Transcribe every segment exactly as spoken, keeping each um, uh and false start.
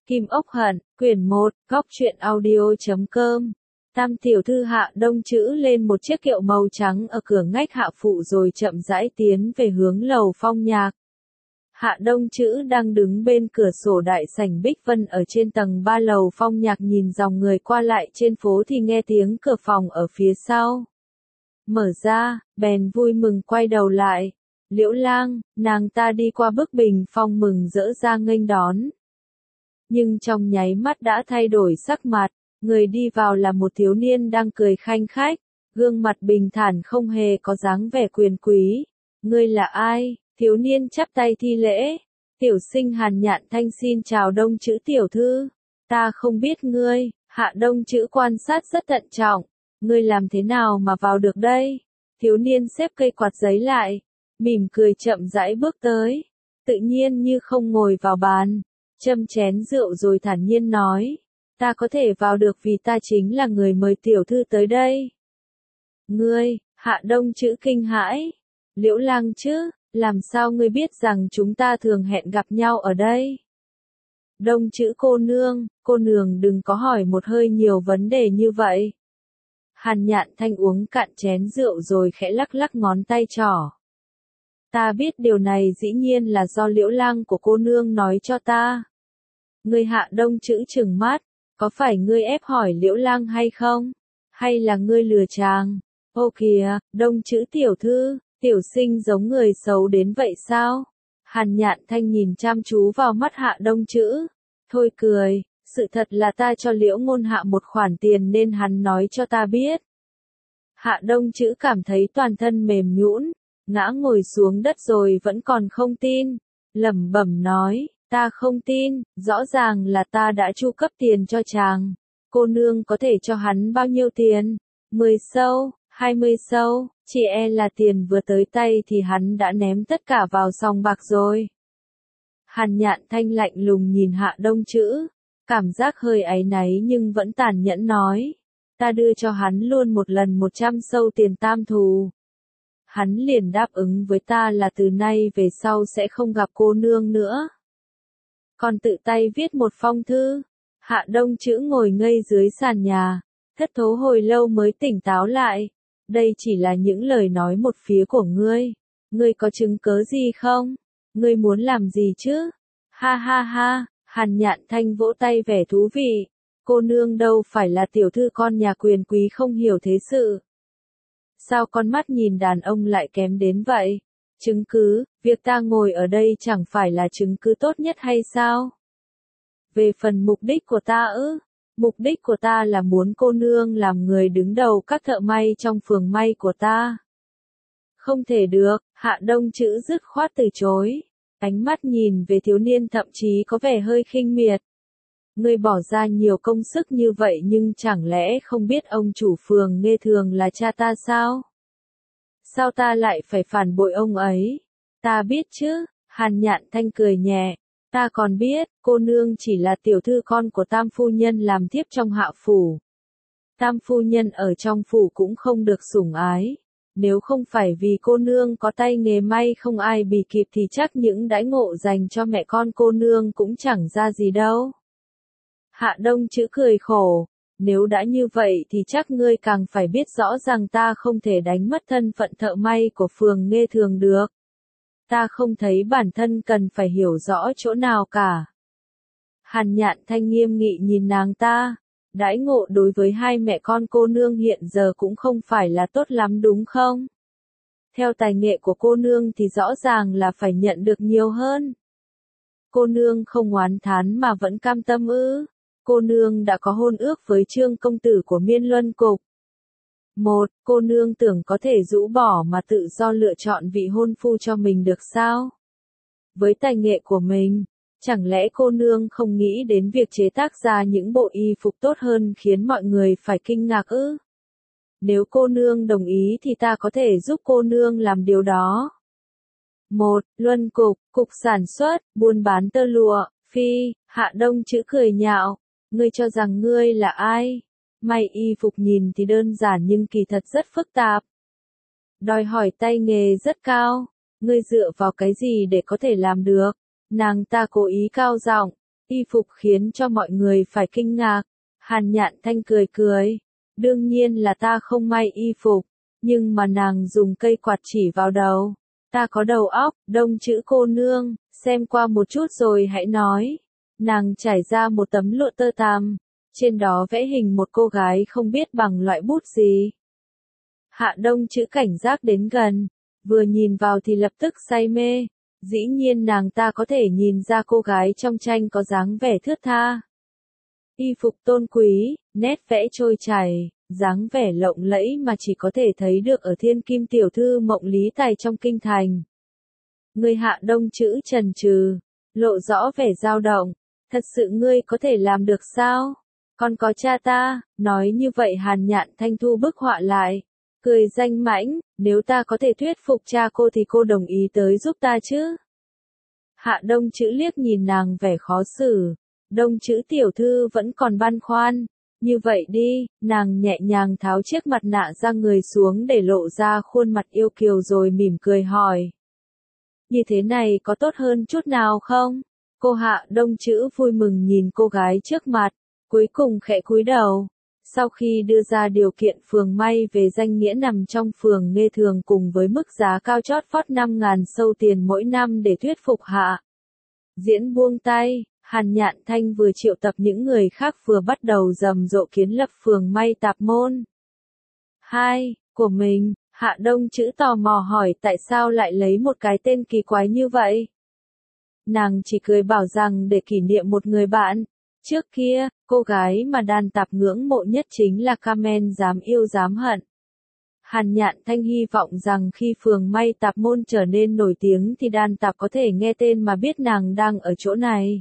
Kim Ốc Hận, quyển một, góc truyện audio.com. Tam tiểu thư Hạ Đông chữ lên một chiếc kiệu màu trắng ở cửa ngách Hạ Phụ rồi chậm rãi tiến về hướng lầu Phong Nhạc. Hạ Đông chữ đang đứng bên cửa sổ đại sảnh Bích Vân ở trên tầng ba lầu Phong Nhạc, nhìn dòng người qua lại trên phố thì nghe tiếng cửa phòng ở phía sau mở ra, bèn vui mừng quay đầu lại. Liễu Lang, nàng ta đi qua bức bình phong mừng rỡ ra nghênh đón. Nhưng trong nháy mắt đã thay đổi sắc mặt, người đi vào là một thiếu niên đang cười khanh khách, gương mặt bình thản không hề có dáng vẻ quyền quý. Ngươi là ai? Thiếu niên chắp tay thi lễ. Tiểu sinh Hàn Nhạn Thanh xin chào Đông chữ tiểu thư. Ta không biết ngươi. Hạ Đông chữ quan sát rất thận trọng. Ngươi làm thế nào mà vào được đây? Thiếu niên xếp cây quạt giấy lại, mỉm cười chậm rãi bước tới, tự nhiên như không ngồi vào bàn, châm chén rượu rồi thản nhiên nói, ta có thể vào được vì ta chính là người mời tiểu thư tới đây. Ngươi? Hạ Đông chữ kinh hãi. Liễu Lang chứ, làm sao ngươi biết rằng chúng ta thường hẹn gặp nhau ở đây? Đông chữ cô nương, cô nương đừng có hỏi một hơi nhiều vấn đề như vậy. Hàn Nhạn Thanh uống cạn chén rượu rồi khẽ lắc lắc ngón tay trỏ. Ta biết điều này dĩ nhiên là do Liễu Lang của cô nương nói cho ta. Ngươi Hạ Đông chữ trừng mắt, có phải ngươi ép hỏi Liễu Lang hay không? Hay là ngươi lừa chàng? Ô kìa, Đông chữ tiểu thư, tiểu sinh giống người xấu đến vậy sao? Hàn Nhạn Thanh nhìn chăm chú vào mắt Hạ Đông chữ, thôi cười. Sự thật là ta cho Liễu Ngôn Hạ một khoản tiền nên hắn nói cho ta biết. Hạ Đông chữ cảm thấy toàn thân mềm nhũn, ngã ngồi xuống đất rồi vẫn còn không tin, lẩm bẩm nói, ta không tin, rõ ràng là ta đã chu cấp tiền cho chàng. Cô nương có thể cho hắn bao nhiêu tiền? mười sâu, hai mươi sâu, chỉ e là tiền vừa tới tay thì hắn đã ném tất cả vào sòng bạc rồi. Hàn Nhạn Thanh lạnh lùng nhìn Hạ Đông chữ, cảm giác hơi áy náy nhưng vẫn tàn nhẫn nói, ta đưa cho hắn luôn một lần một trăm sâu tiền tam thù. Hắn liền đáp ứng với ta là từ nay về sau sẽ không gặp cô nương nữa. Còn tự tay viết một phong thư. Hạ Đông chữ ngồi ngây dưới sàn nhà, thất thố hồi lâu mới tỉnh táo lại. Đây chỉ là những lời nói một phía của ngươi. Ngươi có chứng cớ gì không? Ngươi muốn làm gì chứ? Ha ha ha. Hàn Nhạn Thanh vỗ tay vẻ thú vị, cô nương đâu phải là tiểu thư con nhà quyền quý không hiểu thế sự. Sao con mắt nhìn đàn ông lại kém đến vậy? Chứng cứ, việc ta ngồi ở đây chẳng phải là chứng cứ tốt nhất hay sao? Về phần mục đích của ta ư? Mục đích của ta là muốn cô nương làm người đứng đầu các thợ may trong phường may của ta. Không thể được, Hạ Đông chữ dứt khoát từ chối. Ánh mắt nhìn về thiếu niên thậm chí có vẻ hơi khinh miệt. Ngươi bỏ ra nhiều công sức như vậy nhưng chẳng lẽ không biết ông chủ phường Nghê Thường là cha ta sao? Sao ta lại phải phản bội ông ấy? Ta biết chứ, Hàn Nhạn Thanh cười nhẹ. Ta còn biết, cô nương chỉ là tiểu thư con của Tam phu nhân làm thiếp trong Hạ phủ. Tam phu nhân ở trong phủ cũng không được sủng ái. Nếu không phải vì cô nương có tay nghề may không ai bì kịp thì chắc những đãi ngộ dành cho mẹ con cô nương cũng chẳng ra gì đâu. Hạ Đông chữ cười khổ, nếu đã như vậy thì chắc ngươi càng phải biết rõ rằng ta không thể đánh mất thân phận thợ may của phường Nghê Thường được. Ta không thấy bản thân cần phải hiểu rõ chỗ nào cả. Hàn Nhạn Thanh nghiêm nghị nhìn nàng ta. Đãi ngộ đối với hai mẹ con cô nương hiện giờ cũng không phải là tốt lắm đúng không? Theo tài nghệ của cô nương thì rõ ràng là phải nhận được nhiều hơn. Cô nương không oán thán mà vẫn cam tâm ư? Cô nương đã có hôn ước với Trương công tử của Miên Luân Cục. Một, cô nương tưởng có thể rũ bỏ mà tự do lựa chọn vị hôn phu cho mình được sao? Với tài nghệ của mình, chẳng lẽ cô nương không nghĩ đến việc chế tác ra những bộ y phục tốt hơn khiến mọi người phải kinh ngạc ư? Nếu cô nương đồng ý thì ta có thể giúp cô nương làm điều đó. Một, Luân Cục, cục sản xuất, buôn bán tơ lụa, phi. Hạ Đông chữ cười nhạo, ngươi cho rằng ngươi là ai? May y phục nhìn thì đơn giản nhưng kỳ thật rất phức tạp. Đòi hỏi tay nghề rất cao, ngươi dựa vào cái gì để có thể làm được? Nàng ta cố ý cao giọng, Y phục khiến cho mọi người phải kinh ngạc. Hàn Nhạn Thanh cười cười. Đương nhiên là ta không may y phục, nhưng mà nàng dùng cây quạt chỉ vào đầu. Ta có đầu óc, Đông Chữ cô nương, xem qua một chút rồi hãy nói. Nàng trải ra một tấm lụa tơ tằm, trên đó vẽ hình một cô gái không biết bằng loại bút gì. Hạ Đông Chữ cảnh giác đến gần, vừa nhìn vào thì lập tức say mê. Dĩ nhiên nàng ta có thể nhìn ra cô gái trong tranh có dáng vẻ thướt tha. Y phục tôn quý, nét vẽ trôi chảy, dáng vẻ lộng lẫy mà chỉ có thể thấy được ở thiên kim tiểu thư Mộng Lý Tài trong kinh thành. Người Hạ Đông Chữ chần chừ, lộ rõ vẻ dao động. Thật sự ngươi có thể làm được sao? Còn có cha ta, nói như vậy Hàn Nhạn Thanh thu bức họa lại. Cười danh mãnh, nếu ta có thể thuyết phục cha cô thì cô đồng ý tới giúp ta chứ? Hạ Đông Chữ liếc nhìn nàng vẻ khó xử. Đông Chữ tiểu thư vẫn còn băn khoăn. Như vậy đi, nàng nhẹ nhàng tháo chiếc mặt nạ ra người xuống để lộ ra khuôn mặt yêu kiều rồi mỉm cười hỏi. Như thế này có tốt hơn chút nào không? Cô Hạ Đông Chữ vui mừng nhìn cô gái trước mặt, cuối cùng khẽ cúi đầu. Sau khi đưa ra điều kiện phường may về danh nghĩa nằm trong phường Nghê Thường cùng với mức giá cao chót vót năm ngàn sâu tiền mỗi năm để thuyết phục Hạ Diễn buông tay, Hàn Nhạn Thanh vừa triệu tập những người khác vừa bắt đầu rầm rộ kiến lập phường may tạp môn. Hai, của mình, Hạ Đông Chữ tò mò hỏi tại sao lại lấy một cái tên kỳ quái như vậy. Nàng chỉ cười bảo rằng để kỷ niệm một người bạn. Trước kia, cô gái mà đàn tạp ngưỡng mộ nhất chính là Carmen dám yêu dám hận. Hàn Nhạn Thanh hy vọng rằng khi phường may tạp môn trở nên nổi tiếng thì đàn tạp có thể nghe tên mà biết nàng đang ở chỗ này.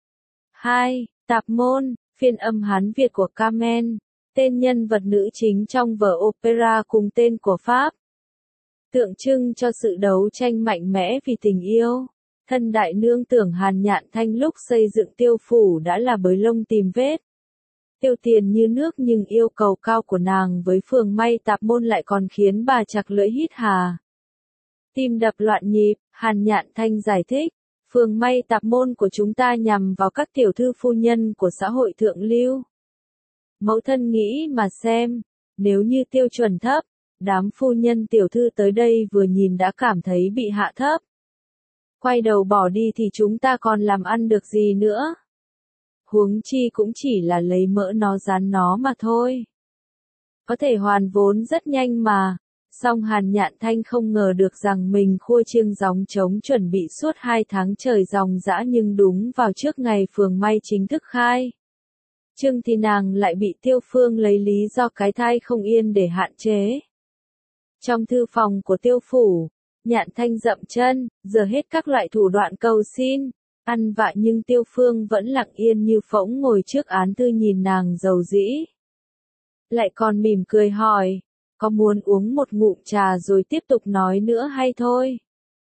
Hai, Tạp môn, phiên âm Hán Việt của Carmen, tên nhân vật nữ chính trong vở opera cùng tên của Pháp. Tượng trưng cho sự đấu tranh mạnh mẽ vì tình yêu. Thân đại nương tưởng Hàn Nhạn Thanh lúc xây dựng Tiêu phủ đã là bới lông tìm vết. Tiêu tiền như nước nhưng yêu cầu cao của nàng với phường may tạp môn lại còn khiến bà chặt lưỡi hít hà. Tim đập loạn nhịp, Hàn Nhạn Thanh giải thích, phường may tạp môn của chúng ta nhằm vào các tiểu thư phu nhân của xã hội thượng lưu. Mẫu thân nghĩ mà xem, nếu như tiêu chuẩn thấp, đám phu nhân tiểu thư tới đây vừa nhìn đã cảm thấy bị hạ thấp. Quay đầu bỏ đi thì chúng ta còn làm ăn được gì nữa? Huống chi cũng chỉ là lấy mỡ nó dán nó mà thôi. Có thể hoàn vốn rất nhanh mà. Song Hàn Nhạn Thanh không ngờ được rằng mình khua chiêng gióng trống chuẩn bị suốt hai tháng trời ròng rã nhưng đúng vào trước ngày phường may chính thức khai trương thì nàng lại bị Tiêu Phương lấy lý do cái thai không yên để hạn chế. Trong thư phòng của Tiêu phủ, Nhạn Thanh dậm chân, giờ hết các loại thủ đoạn cầu xin, ăn vạ nhưng Tiêu Phương vẫn lặng yên như phỗng ngồi trước án thư nhìn nàng dầu dĩ. Lại còn mỉm cười hỏi, có muốn uống một ngụm trà rồi tiếp tục nói nữa hay thôi?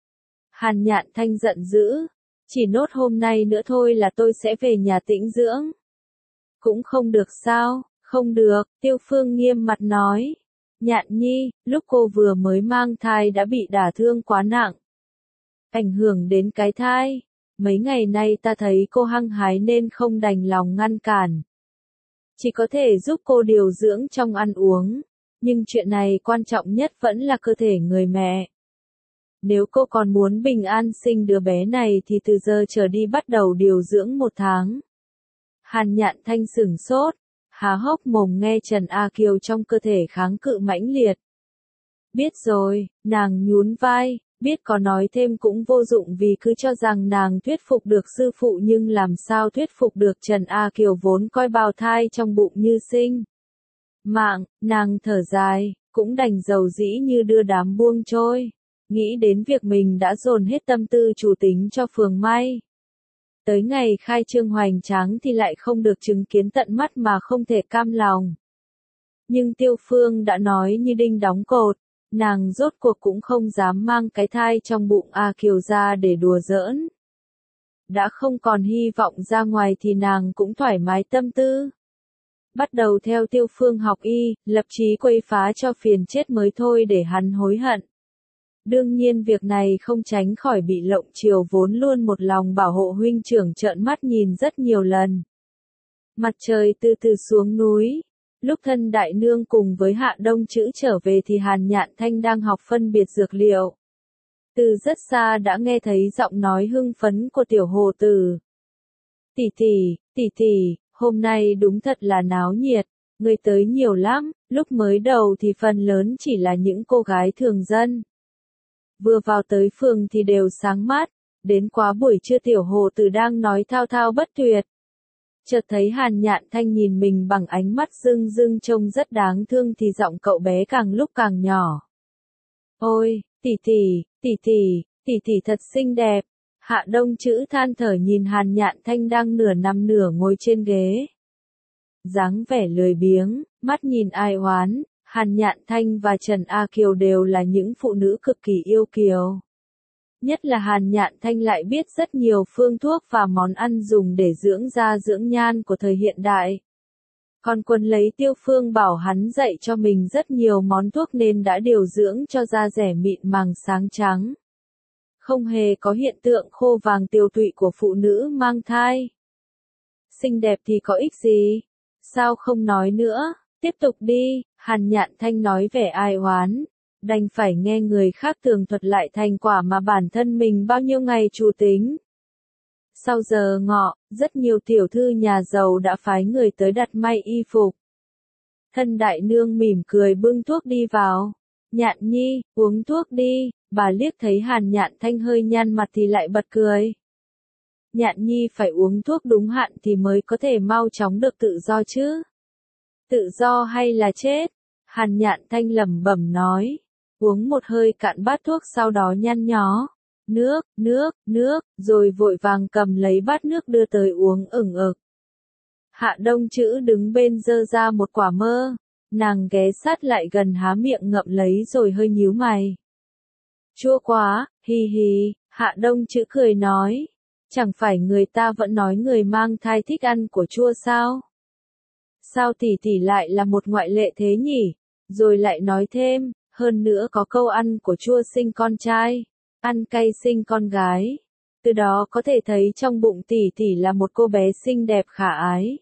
Hàn Nhạn Thanh giận dữ, chỉ nốt hôm nay nữa thôi là tôi sẽ về nhà tĩnh dưỡng. Cũng không được sao? Không được, Tiêu Phương nghiêm mặt nói. Nhạn nhi, lúc cô vừa mới mang thai đã bị đả thương quá nặng. Ảnh hưởng đến cái thai. Mấy ngày nay ta thấy cô hăng hái nên không đành lòng ngăn cản. Chỉ có thể giúp cô điều dưỡng trong ăn uống. Nhưng chuyện này quan trọng nhất vẫn là cơ thể người mẹ. Nếu cô còn muốn bình an sinh đứa bé này thì từ giờ trở đi bắt đầu điều dưỡng một tháng. Hàn Nhạn Thanh sửng sốt, há hốc mồm nghe Trần A Kiều trong cơ thể kháng cự mãnh liệt. Biết rồi, nàng nhún vai, biết có nói thêm cũng vô dụng vì cứ cho rằng nàng thuyết phục được sư phụ nhưng làm sao thuyết phục được Trần A Kiều vốn coi bào thai trong bụng như sinh. Mạng, nàng thở dài, cũng đành dầu dĩ như đưa đám buông trôi, nghĩ đến việc mình đã dồn hết tâm tư chủ tính cho phường may. Tới ngày khai trương hoành tráng thì lại không được chứng kiến tận mắt mà không thể cam lòng. Nhưng Tiêu Phương đã nói như đinh đóng cột, nàng rốt cuộc cũng không dám mang cái thai trong bụng A Kiều ra để đùa giỡn. Đã không còn hy vọng ra ngoài thì nàng cũng thoải mái tâm tư. Bắt đầu theo Tiêu Phương học y, lập chí quấy phá cho phiền chết mới thôi để hắn hối hận. Đương nhiên việc này không tránh khỏi bị Lộng Triều vốn luôn một lòng bảo hộ huynh trưởng trợn mắt nhìn rất nhiều lần. Mặt trời từ từ xuống núi. Lúc thân đại nương cùng với Hạ Đông Chữ trở về thì Hàn Nhạn Thanh đang học phân biệt dược liệu. Từ rất xa đã nghe thấy giọng nói hưng phấn của tiểu hồ tử. Tỷ tỷ, tỷ tỷ, hôm nay đúng thật là náo nhiệt, người tới nhiều lắm, lúc mới đầu thì phần lớn chỉ là những cô gái thường dân. Vừa vào tới phường thì đều sáng mắt, đến quá buổi trưa tiểu hồ tử đang nói thao thao bất tuyệt. Chợt thấy Hàn Nhạn Thanh nhìn mình bằng ánh mắt rưng rưng trông rất đáng thương thì giọng cậu bé càng lúc càng nhỏ. Ôi, tỷ tỷ, tỷ tỷ, tỷ tỷ thật xinh đẹp. Hạ Đông Chữ than thở nhìn Hàn Nhạn Thanh đang nửa nằm nửa ngồi trên ghế. Dáng vẻ lười biếng, mắt nhìn ai oán, Hàn Nhạn Thanh và Trần A Kiều đều là những phụ nữ cực kỳ yêu kiều. Nhất là Hàn Nhạn Thanh lại biết rất nhiều phương thuốc và món ăn dùng để dưỡng da dưỡng nhan của thời hiện đại. Còn Quân lấy Tiêu Phương bảo hắn dạy cho mình rất nhiều món thuốc nên đã điều dưỡng cho da rẻ mịn màng sáng trắng. Không hề có hiện tượng khô vàng tiều tụy của phụ nữ mang thai. Xinh đẹp thì có ích gì? Sao không nói nữa? Tiếp tục đi, Hàn Nhạn Thanh nói vẻ ai oán. Đành phải nghe người khác tường thuật lại thành quả mà bản thân mình bao nhiêu ngày chủ tính. Sau giờ ngọ, rất nhiều tiểu thư nhà giàu đã phái người tới đặt may y phục. Thân đại nương mỉm cười bưng thuốc đi vào. Nhạn nhi, uống thuốc đi, bà liếc thấy Hàn Nhạn Thanh hơi nhăn mặt thì lại bật cười. Nhạn nhi phải uống thuốc đúng hạn thì mới có thể mau chóng được tự do chứ. Tự do hay là chết? Hàn Nhạn Thanh lẩm bẩm nói. Uống một hơi cạn bát thuốc sau đó nhăn nhó. Nước, nước, nước, rồi vội vàng cầm lấy bát nước đưa tới uống ửng ực. Hạ Đông Chữ đứng bên giơ ra một quả mơ. Nàng ghé sát lại gần há miệng ngậm lấy rồi hơi nhíu mày. Chua quá, hi hi, Hạ Đông Chữ cười nói. Chẳng phải người ta vẫn nói người mang thai thích ăn của chua sao? Sao tỷ tỷ lại là một ngoại lệ thế nhỉ? Rồi lại nói thêm, hơn nữa có câu ăn của chua sinh con trai, ăn cay sinh con gái. Từ đó có thể thấy trong bụng tỷ tỷ là một cô bé xinh đẹp khả ái.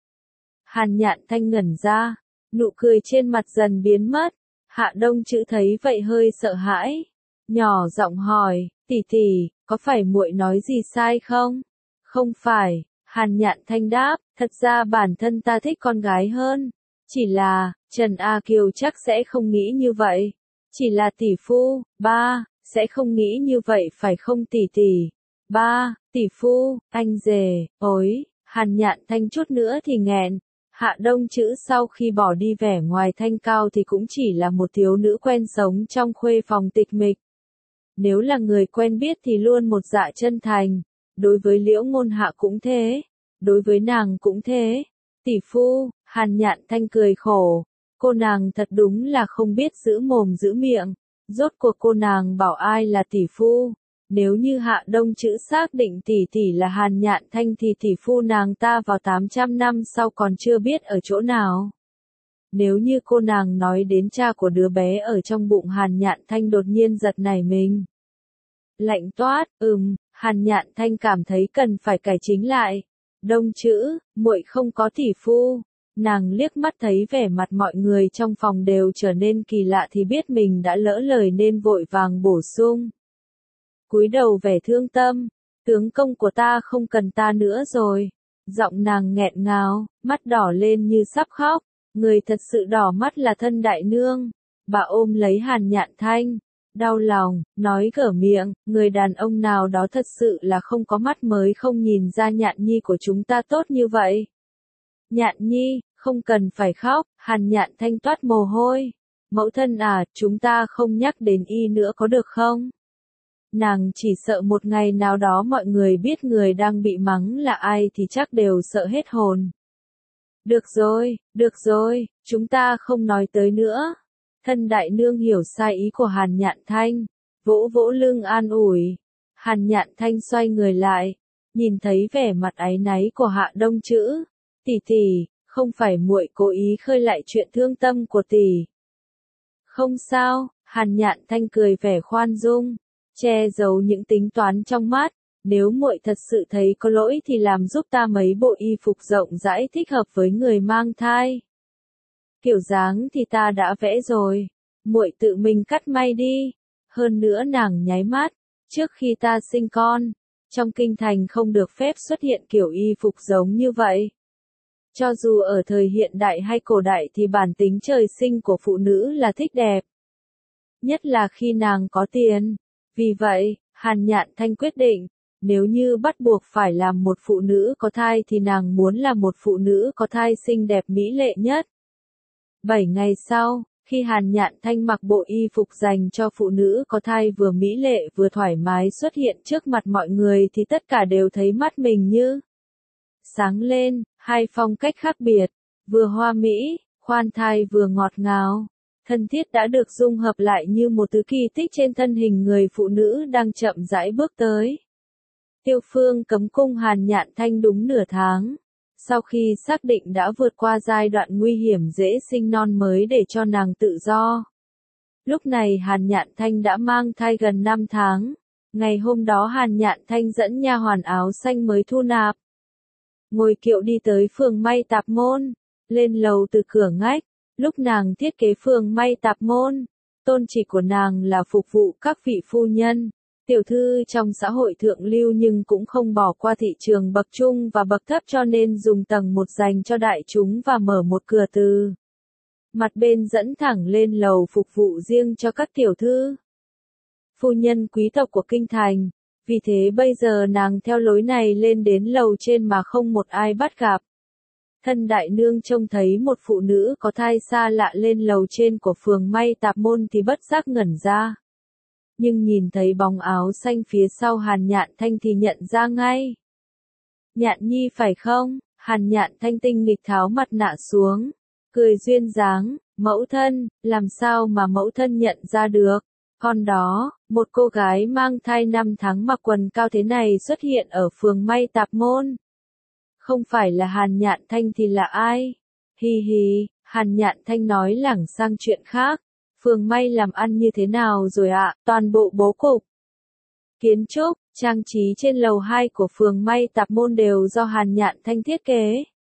Hàn Nhạn Thanh ngẩn ra, nụ cười trên mặt dần biến mất. Hạ Đông Chữ thấy vậy hơi sợ hãi, nhỏ giọng hỏi, tỷ tỷ, có phải muội nói gì sai không? Không phải, Hàn Nhạn Thanh đáp, thật ra bản thân ta thích con gái hơn. Chỉ là, Trần A Kiều chắc sẽ không nghĩ như vậy. Chỉ là tỷ phu, ba, sẽ không nghĩ như vậy phải không tỷ tỷ? Ba, tỷ phu, anh rể, ối, Hàn Nhạn Thanh chút nữa thì nghẹn. Hạ Đông Chữ sau khi bỏ đi vẻ ngoài thanh cao thì cũng chỉ là một thiếu nữ quen sống trong khuê phòng tịch mịch. Nếu là người quen biết thì luôn một dạ chân thành. Đối với Liễu Ngôn Hạ cũng thế. Đối với nàng cũng thế. Tỷ phu, Hàn Nhạn Thanh cười khổ. Cô nàng thật đúng là không biết giữ mồm giữ miệng. Rốt cuộc cô nàng bảo ai là tỷ phu. Nếu như Hạ Đông Chữ xác định tỷ tỷ là Hàn Nhạn Thanh thì tỷ phu nàng ta vào tám trăm năm sau còn chưa biết ở chỗ nào. Nếu như cô nàng nói đến cha của đứa bé ở trong bụng Hàn Nhạn Thanh đột nhiên giật nảy mình. Lạnh toát, ừm, Hàn Nhạn Thanh cảm thấy cần phải cải chính lại. Đông Chữ, muội không có tỷ phu. Nàng liếc mắt thấy vẻ mặt mọi người trong phòng đều trở nên kỳ lạ thì biết mình đã lỡ lời nên vội vàng bổ sung. Cúi đầu vẻ thương tâm, tướng công của ta không cần ta nữa rồi. Giọng nàng nghẹn ngào, mắt đỏ lên như sắp khóc. Người thật sự đỏ mắt là thân đại nương. Bà ôm lấy Hàn Nhạn Thanh, đau lòng, nói gở miệng, người đàn ông nào đó thật sự là không có mắt mới không nhìn ra Nhạn Nhi của chúng ta tốt như vậy. Nhạn Nhi, không cần phải khóc, Hàn Nhạn Thanh toát mồ hôi. Mẫu thân à, chúng ta không nhắc đến y nữa có được không? Nàng chỉ sợ một ngày nào đó mọi người biết người đang bị mắng là ai thì chắc đều sợ hết hồn. Được rồi, được rồi, chúng ta không nói tới nữa. Thân đại nương hiểu sai ý của Hàn Nhạn Thanh, vỗ vỗ lưng an ủi. Hàn Nhạn Thanh xoay người lại, nhìn thấy vẻ mặt áy náy của Hạ Đông Chữ. Tỷ tỷ, không phải muội cố ý khơi lại chuyện thương tâm của tỷ. Không sao, Hàn Nhạn Thanh cười vẻ khoan dung, che giấu những tính toán trong mắt, nếu muội thật sự thấy có lỗi thì làm giúp ta mấy bộ y phục rộng rãi thích hợp với người mang thai. Kiểu dáng thì ta đã vẽ rồi, muội tự mình cắt may đi. Hơn nữa nàng nháy mắt, trước khi ta sinh con, trong kinh thành không được phép xuất hiện kiểu y phục giống như vậy. Cho dù ở thời hiện đại hay cổ đại thì bản tính trời sinh của phụ nữ là thích đẹp. Nhất là khi nàng có tiền. Vì vậy, Hàn Nhạn Thanh quyết định, nếu như bắt buộc phải làm một phụ nữ có thai thì nàng muốn là một phụ nữ có thai xinh đẹp mỹ lệ nhất. Bảy ngày sau, khi Hàn Nhạn Thanh mặc bộ y phục dành cho phụ nữ có thai vừa mỹ lệ vừa thoải mái xuất hiện trước mặt mọi người thì tất cả đều thấy mắt mình như sáng lên, hai phong cách khác biệt, vừa hoa mỹ, khoan thai vừa ngọt ngào. Thân thiết đã được dung hợp lại như một thứ kỳ tích trên thân hình người phụ nữ đang chậm rãi bước tới. Tiêu Phương cấm cung Hàn Nhạn Thanh đúng nửa tháng. Sau khi xác định đã vượt qua giai đoạn nguy hiểm dễ sinh non mới để cho nàng tự do. Lúc này Hàn Nhạn Thanh đã mang thai gần năm tháng. Ngày hôm đó Hàn Nhạn Thanh dẫn nha hoàn áo xanh mới thu nạp. Ngồi kiệu đi tới phường may tạp môn, lên lầu từ cửa ngách. Lúc nàng thiết kế phường may tạp môn, tôn chỉ của nàng là phục vụ các vị phu nhân, tiểu thư trong xã hội thượng lưu nhưng cũng không bỏ qua thị trường bậc trung và bậc thấp cho nên dùng tầng một dành cho đại chúng và mở một cửa từ mặt bên dẫn thẳng lên lầu phục vụ riêng cho các tiểu thư. Phu nhân quý tộc của kinh thành, vì thế bây giờ nàng theo lối này lên đến lầu trên mà không một ai bắt gặp. Thân đại nương trông thấy một phụ nữ có thai xa lạ lên lầu trên của phường may tạp môn thì bất giác ngẩn ra. Nhưng nhìn thấy bóng áo xanh phía sau Hàn Nhạn Thanh thì nhận ra ngay. Nhạn nhi phải không? Hàn Nhạn Thanh tinh nghịch tháo mặt nạ xuống, cười duyên dáng, mẫu thân, làm sao mà mẫu thân nhận ra được? Con đó, một cô gái mang thai năm tháng mặc quần cao thế này xuất hiện ở phường may tạp môn. Không phải là Hàn Nhạn Thanh thì là ai? Hi hi, Hàn Nhạn Thanh nói lảng sang chuyện khác. Phường may làm ăn như thế nào rồi ạ? À? Toàn bộ bố cục, kiến trúc, trang trí trên lầu hai của phường may tạp môn đều do Hàn Nhạn Thanh thiết kế.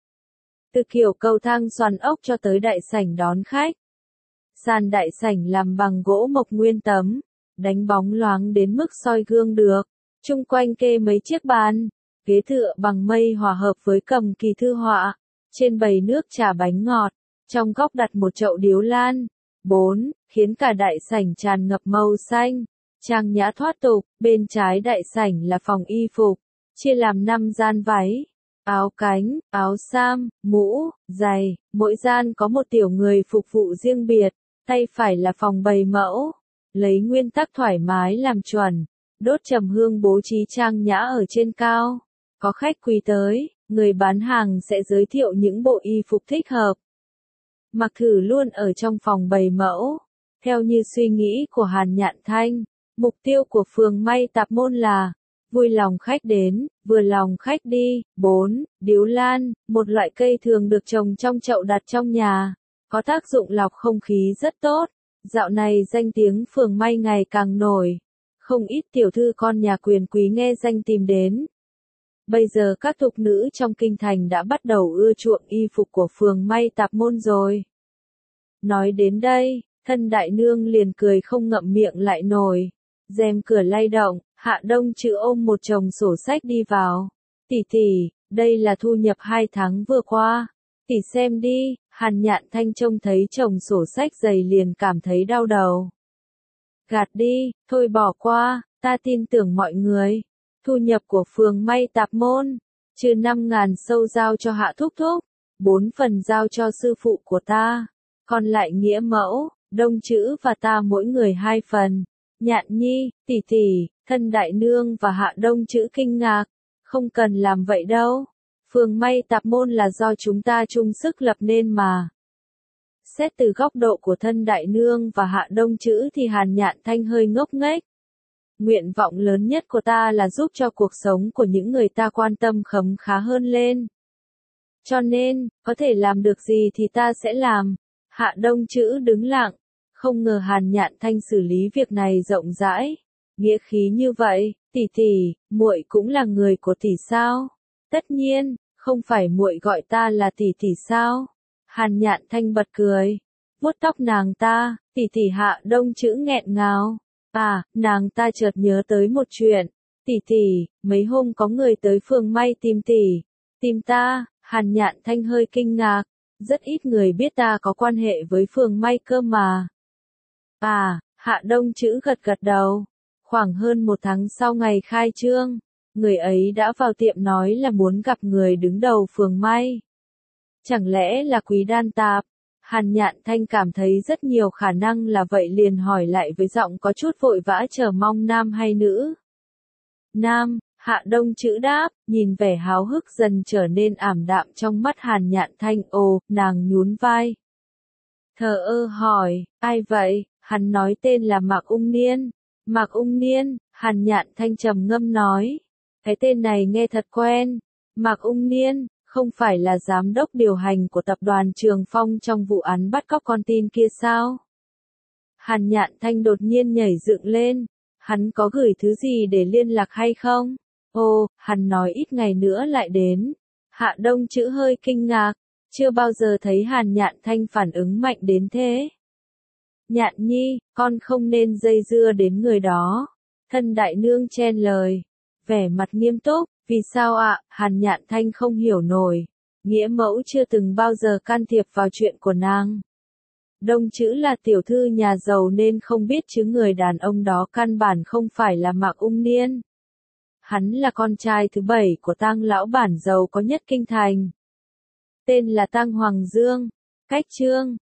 Từ kiểu cầu thang xoàn ốc cho tới đại sảnh đón khách. Sàn đại sảnh làm bằng gỗ mộc nguyên tấm, đánh bóng loáng đến mức soi gương được. Chung quanh kê mấy chiếc bàn, ghế tựa bằng mây hòa hợp với cầm kỳ thư họa. Trên bày nước trà bánh ngọt, trong góc đặt một chậu điếu lan. Bốn, khiến cả đại sảnh tràn ngập màu xanh, trang nhã thoát tục. Bên trái đại sảnh là phòng y phục, chia làm năm gian váy, áo cánh, áo sam, mũ, giày, mỗi gian có một tiểu người phục vụ riêng biệt. Tay phải là phòng bày mẫu, lấy nguyên tắc thoải mái làm chuẩn, đốt trầm hương bố trí trang nhã ở trên cao. Có khách quý tới, người bán hàng sẽ giới thiệu những bộ y phục thích hợp. Mặc thử luôn ở trong phòng bày mẫu. Theo như suy nghĩ của Hàn Nhạn Thanh, mục tiêu của phường may tạp môn là vui lòng khách đến, vừa lòng khách đi. Bốn, điếu lan, một loại cây thường được trồng trong chậu đặt trong nhà, có tác dụng lọc không khí rất tốt. Dạo này danh tiếng phường may ngày càng nổi, không ít tiểu thư con nhà quyền quý nghe danh tìm đến. Bây giờ các thục nữ trong kinh thành đã bắt đầu ưa chuộng y phục của phường may tạp môn rồi. Nói đến đây, thân đại nương liền cười không ngậm miệng lại nổi. Rèm cửa lay động, Hạ Đông Chữ ôm một chồng sổ sách đi vào. Tỷ tỷ, đây là thu nhập hai tháng vừa qua. Tỷ xem đi. Hàn Nhạn Thanh trông thấy chồng sổ sách dày liền cảm thấy đau đầu. Gạt đi, thôi bỏ qua, ta tin tưởng mọi người. Thu nhập của phường may tạp môn, trừ năm ngàn sâu giao cho Hạ Thúc Thúc, bốn phần giao cho sư phụ của ta, còn lại nghĩa mẫu, Đông Chữ và ta mỗi người hai phần. Nhạn nhi, tỷ tỷ, thân đại nương và Hạ Đông Chữ kinh ngạc, không cần làm vậy đâu. Phường may tạp môn là do chúng ta chung sức lập nên mà. Xét từ góc độ của thân đại nương và Hạ Đông Chữ thì Hàn Nhạn Thanh hơi ngốc nghếch. Nguyện vọng lớn nhất của ta là giúp cho cuộc sống của những người ta quan tâm khấm khá hơn lên. Cho nên, có thể làm được gì thì ta sẽ làm. Hạ Đông Chữ đứng lặng, Không ngờ Hàn Nhạn Thanh xử lý việc này rộng rãi, nghĩa khí như vậy. Tỷ tỷ, muội cũng là người của tỷ sao? Tất nhiên, không phải muội gọi ta là tỷ tỷ sao? Hàn Nhạn Thanh bật cười, vuốt tóc nàng ta. Tỷ tỷ Hạ Đông chữ nghẹn ngào. À, nàng ta chợt nhớ tới một chuyện. Tỷ tỷ, mấy hôm có người tới phường may tìm tỷ. Tìm ta? Hàn Nhạn Thanh hơi kinh ngạc. Rất ít người biết ta có quan hệ với phường may cơ mà. À, Hạ Đông chữ gật gật đầu. Khoảng hơn một tháng sau ngày khai trương, người ấy đã vào tiệm nói là muốn gặp người đứng đầu phường may. Chẳng lẽ là Quý Đan Tạp? Hàn Nhạn Thanh cảm thấy rất nhiều khả năng là vậy, liền hỏi lại với giọng có chút vội vã chờ mong nam hay nữ. Nam, Hạ Đông chữ đáp, nhìn vẻ háo hức dần trở nên ảm đạm trong mắt Hàn Nhạn Thanh. Ồ, nàng nhún vai. Thờ ơ hỏi, ai vậy? Hắn nói tên là Mạc Ung Niên. Mạc Ung Niên, Hàn Nhạn Thanh trầm ngâm nói. Cái tên này nghe thật quen. Mạc Ung Niên, không phải là giám đốc điều hành của tập đoàn Trường Phong trong vụ án bắt cóc con tin kia sao? Hàn Nhạn Thanh đột nhiên nhảy dựng lên. Hắn có gửi thứ gì để liên lạc hay không? Ồ, hắn nói ít ngày nữa lại đến. Hạ Đông chữ hơi kinh ngạc. Chưa bao giờ thấy Hàn Nhạn Thanh phản ứng mạnh đến thế. Nhạn nhi, con không nên dây dưa đến người đó. Thân đại nương chen lời. Vẻ mặt nghiêm túc, vì sao ạ? Hàn Nhạn Thanh không hiểu nổi. Nghĩa mẫu chưa từng bao giờ can thiệp vào chuyện của nàng. Đông chữ là tiểu thư nhà giàu nên không biết chứ người đàn ông đó căn bản không phải là Mạc Ung Niên. Hắn là con trai thứ bảy của Tang lão bản giàu có nhất kinh thành. Tên là Tang Hoàng Dương. Cách chương